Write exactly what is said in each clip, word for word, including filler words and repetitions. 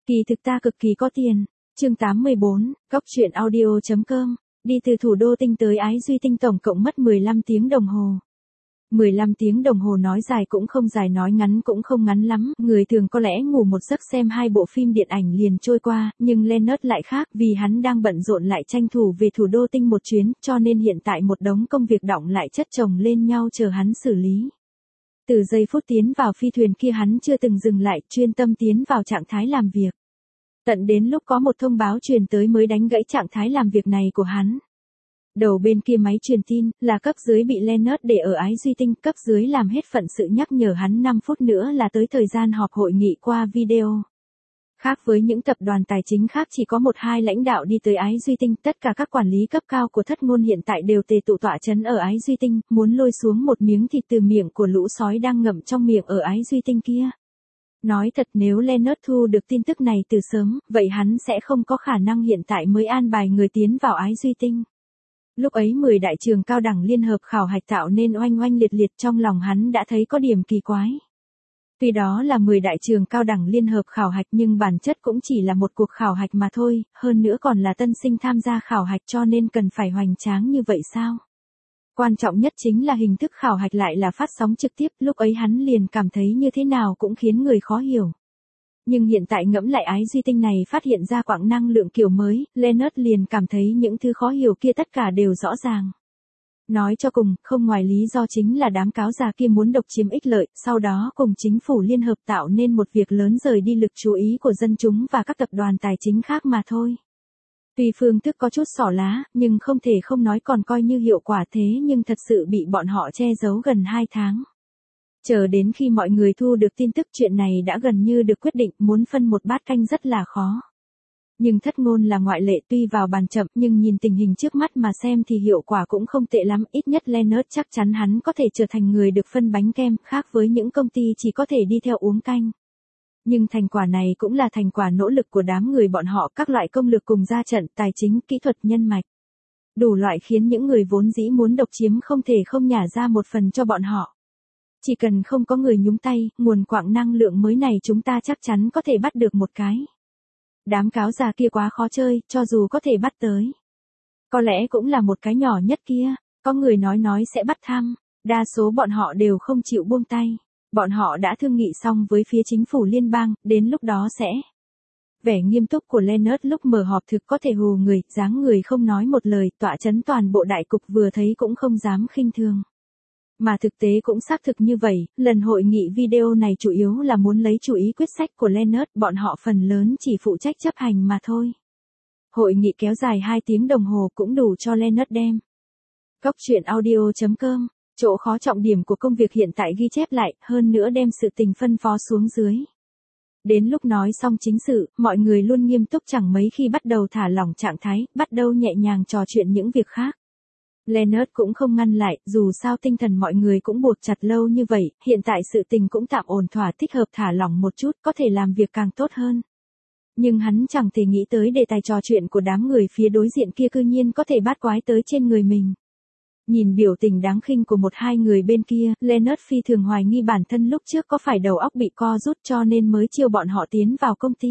Kỳ thực ta cực kỳ có tiền. Chương tám mươi bốn, Góc truyện audio chấm com. Đi từ thủ đô Tinh tới Ái Duy Tinh tổng cộng mất mười lăm tiếng đồng hồ. mười lăm tiếng đồng hồ nói dài cũng không dài, nói ngắn cũng không ngắn lắm, người thường có lẽ ngủ một giấc xem hai bộ phim điện ảnh liền trôi qua, nhưng Leonard lại khác, vì hắn đang bận rộn lại tranh thủ về thủ đô Tinh một chuyến, cho nên hiện tại một đống công việc đọng lại chất chồng lên nhau chờ hắn xử lý. Từ giây phút tiến vào phi thuyền kia hắn chưa từng dừng lại, chuyên tâm tiến vào trạng thái làm việc. Tận đến lúc có một thông báo truyền tới mới đánh gãy trạng thái làm việc này của hắn. Đầu bên kia máy truyền tin, là cấp dưới bị Leonard để ở Ái Duy Tinh, cấp dưới làm hết phận sự nhắc nhở hắn năm phút nữa là tới thời gian họp hội nghị qua video. Khác với những tập đoàn tài chính khác chỉ có một hai lãnh đạo đi tới Ái Duy Tinh, tất cả các quản lý cấp cao của thất ngôn hiện tại đều tề tụ tọa trấn ở Ái Duy Tinh, muốn lôi xuống một miếng thịt từ miệng của lũ sói đang ngậm trong miệng ở Ái Duy Tinh kia. Nói thật, nếu Leonard thu được tin tức này từ sớm, vậy hắn sẽ không có khả năng hiện tại mới an bài người tiến vào Ái Duy Tinh. Lúc ấy mười đại trường cao đẳng liên hợp khảo hạch tạo nên oanh oanh liệt liệt, trong lòng hắn đã thấy có điểm kỳ quái. Tuy đó là mười đại trường cao đẳng liên hợp khảo hạch nhưng bản chất cũng chỉ là một cuộc khảo hạch mà thôi, hơn nữa còn là tân sinh tham gia khảo hạch, cho nên cần phải hoành tráng như vậy sao? Quan trọng nhất chính là hình thức khảo hạch lại là phát sóng trực tiếp, lúc ấy hắn liền cảm thấy như thế nào cũng khiến người khó hiểu. Nhưng hiện tại ngẫm lại Ái Duy Tinh này phát hiện ra quãng năng lượng kiểu mới, Leonard liền cảm thấy những thứ khó hiểu kia tất cả đều rõ ràng. Nói cho cùng, không ngoài lý do chính là đám cáo già kia muốn độc chiếm ích lợi, sau đó cùng chính phủ liên hợp tạo nên một việc lớn rời đi lực chú ý của dân chúng và các tập đoàn tài chính khác mà thôi. Tuy phương thức có chút xỏ lá, nhưng không thể không nói còn coi như hiệu quả, thế nhưng thật sự bị bọn họ che giấu gần hai tháng. Chờ đến khi mọi người thu được tin tức chuyện này đã gần như được quyết định, muốn phân một bát canh rất là khó. Nhưng thất ngôn là ngoại lệ, tuy vào bàn chậm nhưng nhìn tình hình trước mắt mà xem thì hiệu quả cũng không tệ lắm, ít nhất Leonard chắc chắn hắn có thể trở thành người được phân bánh kem, khác với những công ty chỉ có thể đi theo uống canh. Nhưng thành quả này cũng là thành quả nỗ lực của đám người bọn họ, các loại công lực cùng ra trận, tài chính, kỹ thuật, nhân mạch. Đủ loại khiến những người vốn dĩ muốn độc chiếm không thể không nhả ra một phần cho bọn họ. Chỉ cần không có người nhúng tay, nguồn quặng năng lượng mới này chúng ta chắc chắn có thể bắt được một cái. Đám cáo già kia quá khó chơi, cho dù có thể bắt tới. Có lẽ cũng là một cái nhỏ nhất kia, có người nói nói sẽ bắt thăm, đa số bọn họ đều không chịu buông tay. Bọn họ đã thương nghị xong với phía chính phủ liên bang, đến lúc đó sẽ. Vẻ nghiêm túc của Leonard lúc mở họp thực có thể hù người, dáng người không nói một lời, tọa chấn toàn bộ đại cục vừa thấy cũng không dám khinh thường. Mà thực tế cũng xác thực như vậy, lần hội nghị video này chủ yếu là muốn lấy chú ý quyết sách của Leonard, bọn họ phần lớn chỉ phụ trách chấp hành mà thôi. Hội nghị kéo dài hai tiếng đồng hồ cũng đủ cho Leonard đem. Góc truyện audio chấm com, chỗ khó trọng điểm của công việc hiện tại ghi chép lại, hơn nữa đem sự tình phân phó xuống dưới. Đến lúc nói xong chính sự, mọi người luôn nghiêm túc, chẳng mấy khi bắt đầu thả lỏng trạng thái, bắt đầu nhẹ nhàng trò chuyện những việc khác. Leonard cũng không ngăn lại, dù sao tinh thần mọi người cũng buộc chặt lâu như vậy, hiện tại sự tình cũng tạm ổn thỏa, thích hợp thả lỏng một chút, có thể làm việc càng tốt hơn. Nhưng hắn chẳng thể nghĩ tới đề tài trò chuyện của đám người phía đối diện kia cư nhiên có thể bát quái tới trên người mình. Nhìn biểu tình đáng khinh của một hai người bên kia, Leonard phi thường hoài nghi bản thân lúc trước có phải đầu óc bị co rút cho nên mới chiêu bọn họ tiến vào công ty.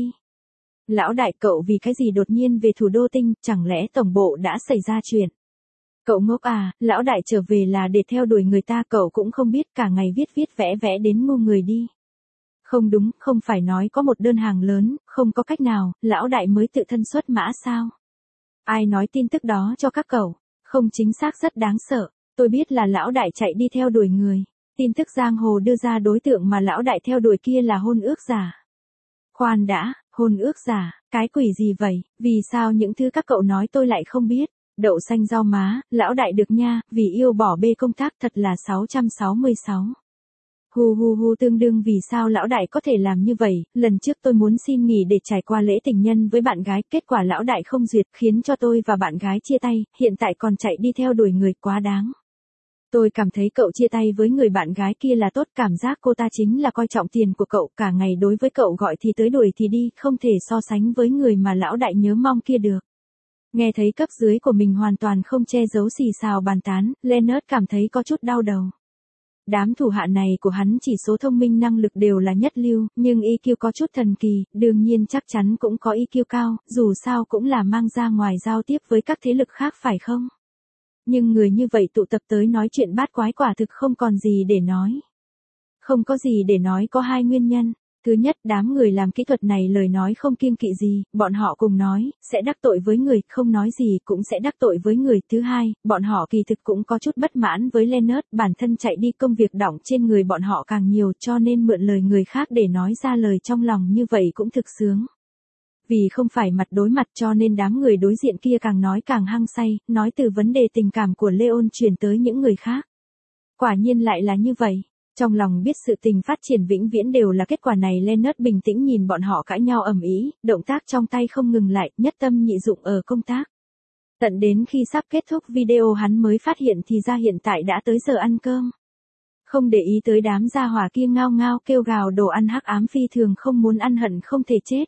Lão đại, cậu vì cái gì đột nhiên về thủ đô Tinh, chẳng lẽ tổng bộ đã xảy ra chuyện? Cậu ngốc à, lão đại trở về là để theo đuổi người ta, cậu cũng không biết, cả ngày viết viết vẽ vẽ đến ngu người đi. Không đúng, không phải nói có một đơn hàng lớn, không có cách nào, lão đại mới tự thân xuất mã sao? Ai nói tin tức đó cho các cậu? Không chính xác, rất đáng sợ, tôi biết là lão đại chạy đi theo đuổi người. Tin tức giang hồ đưa ra đối tượng mà lão đại theo đuổi kia là hôn ước giả. Khoan đã, hôn ước giả, cái quỷ gì vậy, vì sao những thứ các cậu nói tôi lại không biết? Đậu xanh rau má, lão đại được nha, vì yêu bỏ bê công tác, thật là sáu trăm sáu mươi sáu. Hu hu hu, tương đương vì sao lão đại có thể làm như vậy, lần trước tôi muốn xin nghỉ để trải qua lễ tình nhân với bạn gái, kết quả lão đại không duyệt, khiến cho tôi và bạn gái chia tay, hiện tại còn chạy đi theo đuổi người, quá đáng. Tôi cảm thấy cậu chia tay với người bạn gái kia là tốt, cảm giác cô ta chính là coi trọng tiền của cậu, cả ngày đối với cậu gọi thì tới đuổi thì đi, không thể so sánh với người mà lão đại nhớ mong kia được. Nghe thấy cấp dưới của mình hoàn toàn không che giấu xì xào bàn tán, Leonard cảm thấy có chút đau đầu. Đám thủ hạ này của hắn chỉ số thông minh năng lực đều là nhất lưu, nhưng i kiu có chút thần kỳ, đương nhiên chắc chắn cũng có i kiu cao, dù sao cũng là mang ra ngoài giao tiếp với các thế lực khác phải không? Nhưng người như vậy tụ tập tới nói chuyện bát quái quả thực không còn gì để nói. Không có gì để nói có hai nguyên nhân. Thứ nhất, đám người làm kỹ thuật này lời nói không kiêng kỵ gì, bọn họ cùng nói, sẽ đắc tội với người, không nói gì cũng sẽ đắc tội với người. Thứ hai, bọn họ kỳ thực cũng có chút bất mãn với Leonard, bản thân chạy đi công việc đỏng trên người bọn họ càng nhiều cho nên mượn lời người khác để nói ra lời trong lòng như vậy cũng thực sướng. Vì không phải mặt đối mặt cho nên đám người đối diện kia càng nói càng hăng say, nói từ vấn đề tình cảm của Leon chuyển tới những người khác. Quả nhiên lại là như vậy. Trong lòng biết sự tình phát triển vĩnh viễn đều là kết quả này, Leonard bình tĩnh nhìn bọn họ cãi nhau ầm ĩ, động tác trong tay không ngừng lại, nhất tâm nhị dụng ở công tác. Tận đến khi sắp kết thúc video hắn mới phát hiện thì ra hiện tại đã tới giờ ăn cơm. Không để ý tới đám gia hỏa kia ngao ngao kêu gào đồ ăn hắc ám phi thường không muốn ăn hận không thể chết.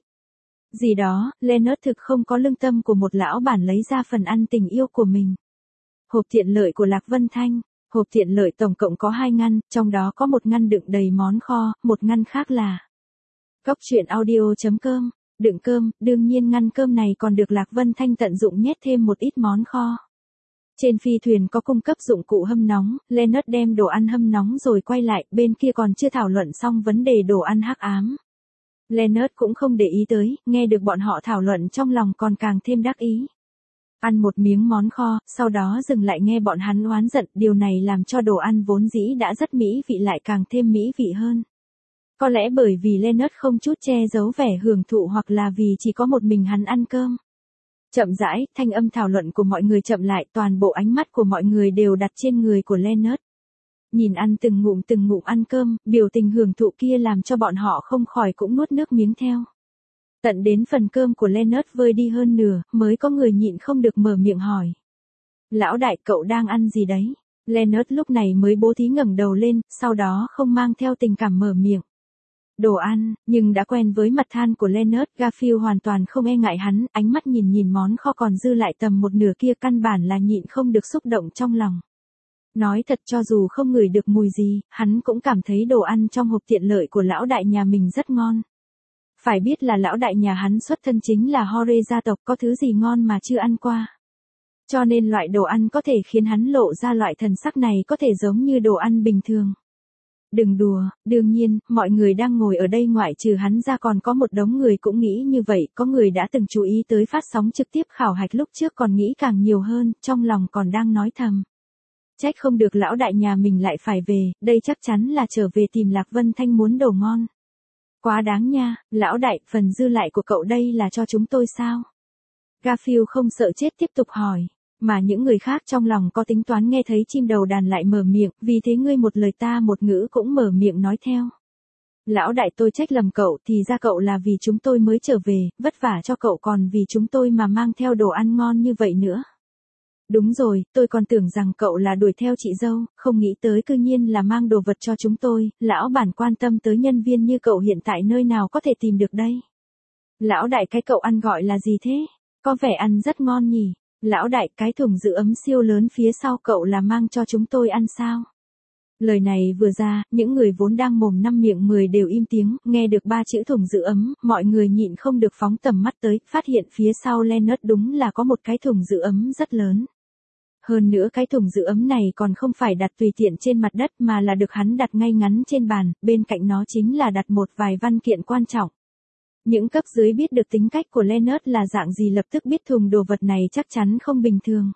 Gì đó, Leonard thực không có lương tâm của một lão bản lấy ra phần ăn tình yêu của mình. Hộp tiện lợi của Lạc Vân Thanh. Hộp tiện lợi tổng cộng có hai ngăn, trong đó có một ngăn đựng đầy món kho, một ngăn khác là cóc truyện audio chấm com, đựng cơm, đương nhiên ngăn cơm này còn được Lạc Vân Thanh tận dụng nhét thêm một ít món kho. Trên phi thuyền có cung cấp dụng cụ hâm nóng, Leonard đem đồ ăn hâm nóng rồi quay lại, bên kia còn chưa thảo luận xong vấn đề đồ ăn hắc ám. Leonard cũng không để ý tới, nghe được bọn họ thảo luận trong lòng còn càng thêm đắc ý. Ăn một miếng món kho, sau đó dừng lại nghe bọn hắn oán giận, điều này làm cho đồ ăn vốn dĩ đã rất mỹ vị lại càng thêm mỹ vị hơn. Có lẽ bởi vì Leonard không chút che giấu vẻ hưởng thụ hoặc là vì chỉ có một mình hắn ăn cơm. Chậm rãi, thanh âm thảo luận của mọi người chậm lại, toàn bộ ánh mắt của mọi người đều đặt trên người của Leonard. Nhìn ăn từng ngụm từng ngụm ăn cơm, biểu tình hưởng thụ kia làm cho bọn họ không khỏi cũng nuốt nước miếng theo. Tận đến phần cơm của Leonard vơi đi hơn nửa, mới có người nhịn không được mở miệng hỏi. Lão đại, cậu đang ăn gì đấy? Leonard lúc này mới bố thí ngẩng đầu lên, sau đó không mang theo tình cảm mở miệng. Đồ ăn, nhưng đã quen với mặt than của Leonard, Garfield hoàn toàn không e ngại hắn, ánh mắt nhìn nhìn món kho còn dư lại tầm một nửa kia căn bản là nhịn không được xúc động trong lòng. Nói thật cho dù không ngửi được mùi gì, hắn cũng cảm thấy đồ ăn trong hộp tiện lợi của lão đại nhà mình rất ngon. Phải biết là lão đại nhà hắn xuất thân chính là Hore gia tộc, có thứ gì ngon mà chưa ăn qua. Cho nên loại đồ ăn có thể khiến hắn lộ ra loại thần sắc này có thể giống như đồ ăn bình thường. Đừng đùa, đương nhiên, mọi người đang ngồi ở đây ngoại trừ hắn ra còn có một đống người cũng nghĩ như vậy, có người đã từng chú ý tới phát sóng trực tiếp khảo hạch lúc trước còn nghĩ càng nhiều hơn, trong lòng còn đang nói thầm. Trách không được lão đại nhà mình lại phải về, đây chắc chắn là trở về tìm Lạc Vân Thanh muốn đồ ngon. Quá đáng nha, lão đại, phần dư lại của cậu đây là cho chúng tôi sao? Garfield không sợ chết tiếp tục hỏi, mà những người khác trong lòng có tính toán nghe thấy chim đầu đàn lại mở miệng, vì thế ngươi một lời ta một ngữ cũng mở miệng nói theo. Lão đại, tôi trách lầm cậu, thì ra cậu là vì chúng tôi mới trở về, vất vả cho cậu còn vì chúng tôi mà mang theo đồ ăn ngon như vậy nữa. Đúng rồi, tôi còn tưởng rằng cậu là đuổi theo chị dâu, không nghĩ tới cư nhiên là mang đồ vật cho chúng tôi, lão bản quan tâm tới nhân viên như cậu hiện tại nơi nào có thể tìm được đây. Lão đại, cái cậu ăn gọi là gì thế? Có vẻ ăn rất ngon nhỉ? Lão đại, cái thùng giữ ấm siêu lớn phía sau cậu là mang cho chúng tôi ăn sao? Lời này vừa ra, những người vốn đang mồm năm miệng mười đều im tiếng, nghe được ba chữ thùng giữ ấm, mọi người nhịn không được phóng tầm mắt tới, phát hiện phía sau Leonard đúng là có một cái thùng giữ ấm rất lớn. Hơn nữa cái thùng giữ ấm này còn không phải đặt tùy tiện trên mặt đất mà là được hắn đặt ngay ngắn trên bàn, bên cạnh nó chính là đặt một vài văn kiện quan trọng. Những cấp dưới biết được tính cách của Leonard là dạng gì lập tức biết thùng đồ vật này chắc chắn không bình thường.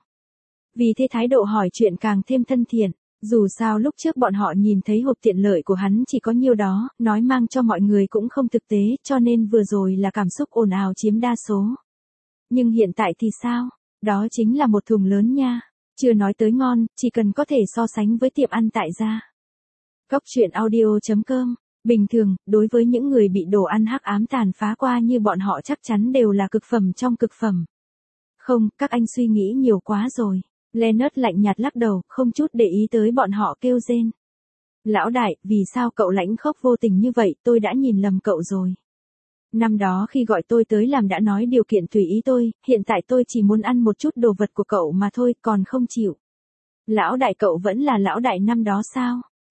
Vì thế thái độ hỏi chuyện càng thêm thân thiện, dù sao lúc trước bọn họ nhìn thấy hộp tiện lợi của hắn chỉ có nhiêu đó, nói mang cho mọi người cũng không thực tế, cho nên vừa rồi là cảm xúc ồn ào chiếm đa số. Nhưng hiện tại thì sao? Đó chính là một thùng lớn nha. Chưa nói tới ngon, chỉ cần có thể so sánh với tiệm ăn tại gia. cóc truyện audio chấm com. Bình thường, đối với những người bị đồ ăn hắc ám tàn phá qua như bọn họ chắc chắn đều là cực phẩm trong cực phẩm. Không, các anh suy nghĩ nhiều quá rồi. Leonard lạnh nhạt lắc đầu, không chút để ý tới bọn họ kêu rên. Lão đại, vì sao cậu lãnh khốc vô tình như vậy, tôi đã nhìn lầm cậu rồi. Năm đó khi gọi tôi tới làm đã nói điều kiện tùy ý tôi, hiện tại tôi chỉ muốn ăn một chút đồ vật của cậu mà thôi, còn không chịu. Lão đại, cậu vẫn là lão đại năm đó sao?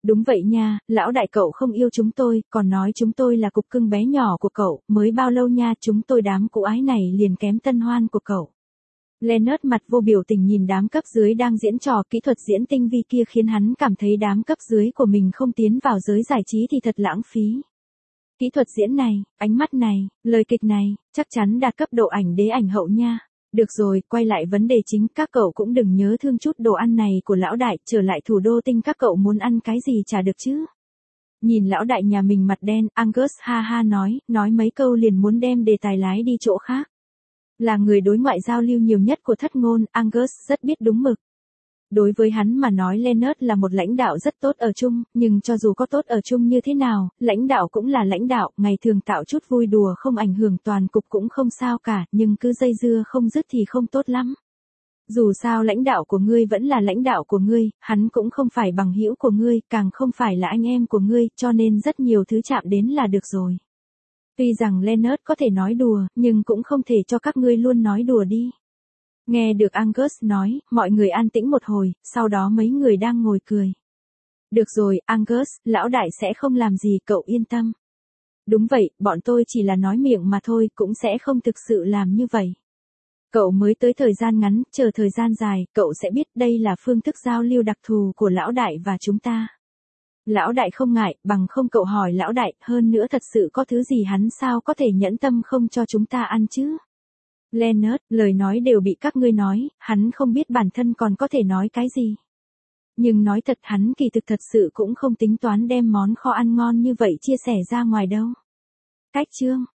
Đúng vậy nha, lão đại cậu không yêu chúng tôi, còn nói chúng tôi là cục cưng bé nhỏ của cậu, mới bao lâu nha, chúng tôi đám cụ ái này liền kém tân hoan của cậu. Leonard mặt vô biểu tình nhìn đám cấp dưới đang diễn trò kỹ thuật diễn tinh vi kia khiến hắn cảm thấy đám cấp dưới của mình không tiến vào giới giải trí thì thật lãng phí. Kỹ thuật diễn này, ánh mắt này, lời kịch này, chắc chắn đạt cấp độ ảnh đế ảnh hậu nha. Được rồi, quay lại vấn đề chính, các cậu cũng đừng nhớ thương chút đồ ăn này của lão đại, trở lại thủ đô tinh các cậu muốn ăn cái gì chả được chứ. Nhìn lão đại nhà mình mặt đen, Angus ha ha nói, nói mấy câu liền muốn đem đề tài lái đi chỗ khác. Là người đối ngoại giao lưu nhiều nhất của thất ngôn, Angus rất biết đúng mực. Đối với hắn mà nói Leonard là một lãnh đạo rất tốt ở chung, nhưng cho dù có tốt ở chung như thế nào, lãnh đạo cũng là lãnh đạo, ngày thường tạo chút vui đùa không ảnh hưởng toàn cục cũng không sao cả, nhưng cứ dây dưa không dứt thì không tốt lắm. Dù sao lãnh đạo của ngươi vẫn là lãnh đạo của ngươi, hắn cũng không phải bằng hữu của ngươi, càng không phải là anh em của ngươi, cho nên rất nhiều thứ chạm đến là được rồi. Tuy rằng Leonard có thể nói đùa, nhưng cũng không thể cho các ngươi luôn nói đùa đi. Nghe được Angus nói, mọi người an tĩnh một hồi, sau đó mấy người đang ngồi cười. Được rồi, Angus, lão đại sẽ không làm gì, cậu yên tâm. Đúng vậy, bọn tôi chỉ là nói miệng mà thôi, cũng sẽ không thực sự làm như vậy. Cậu mới tới thời gian ngắn, chờ thời gian dài, cậu sẽ biết đây là phương thức giao lưu đặc thù của lão đại và chúng ta. Lão đại không ngại, bằng không cậu hỏi lão đại, hơn nữa thật sự có thứ gì hắn sao có thể nhẫn tâm không cho chúng ta ăn chứ? Leonard, lời nói đều bị các ngươi nói, hắn không biết bản thân còn có thể nói cái gì. Nhưng nói thật hắn kỳ thực thật sự cũng không tính toán đem món kho ăn ngon như vậy chia sẻ ra ngoài đâu. Cách chương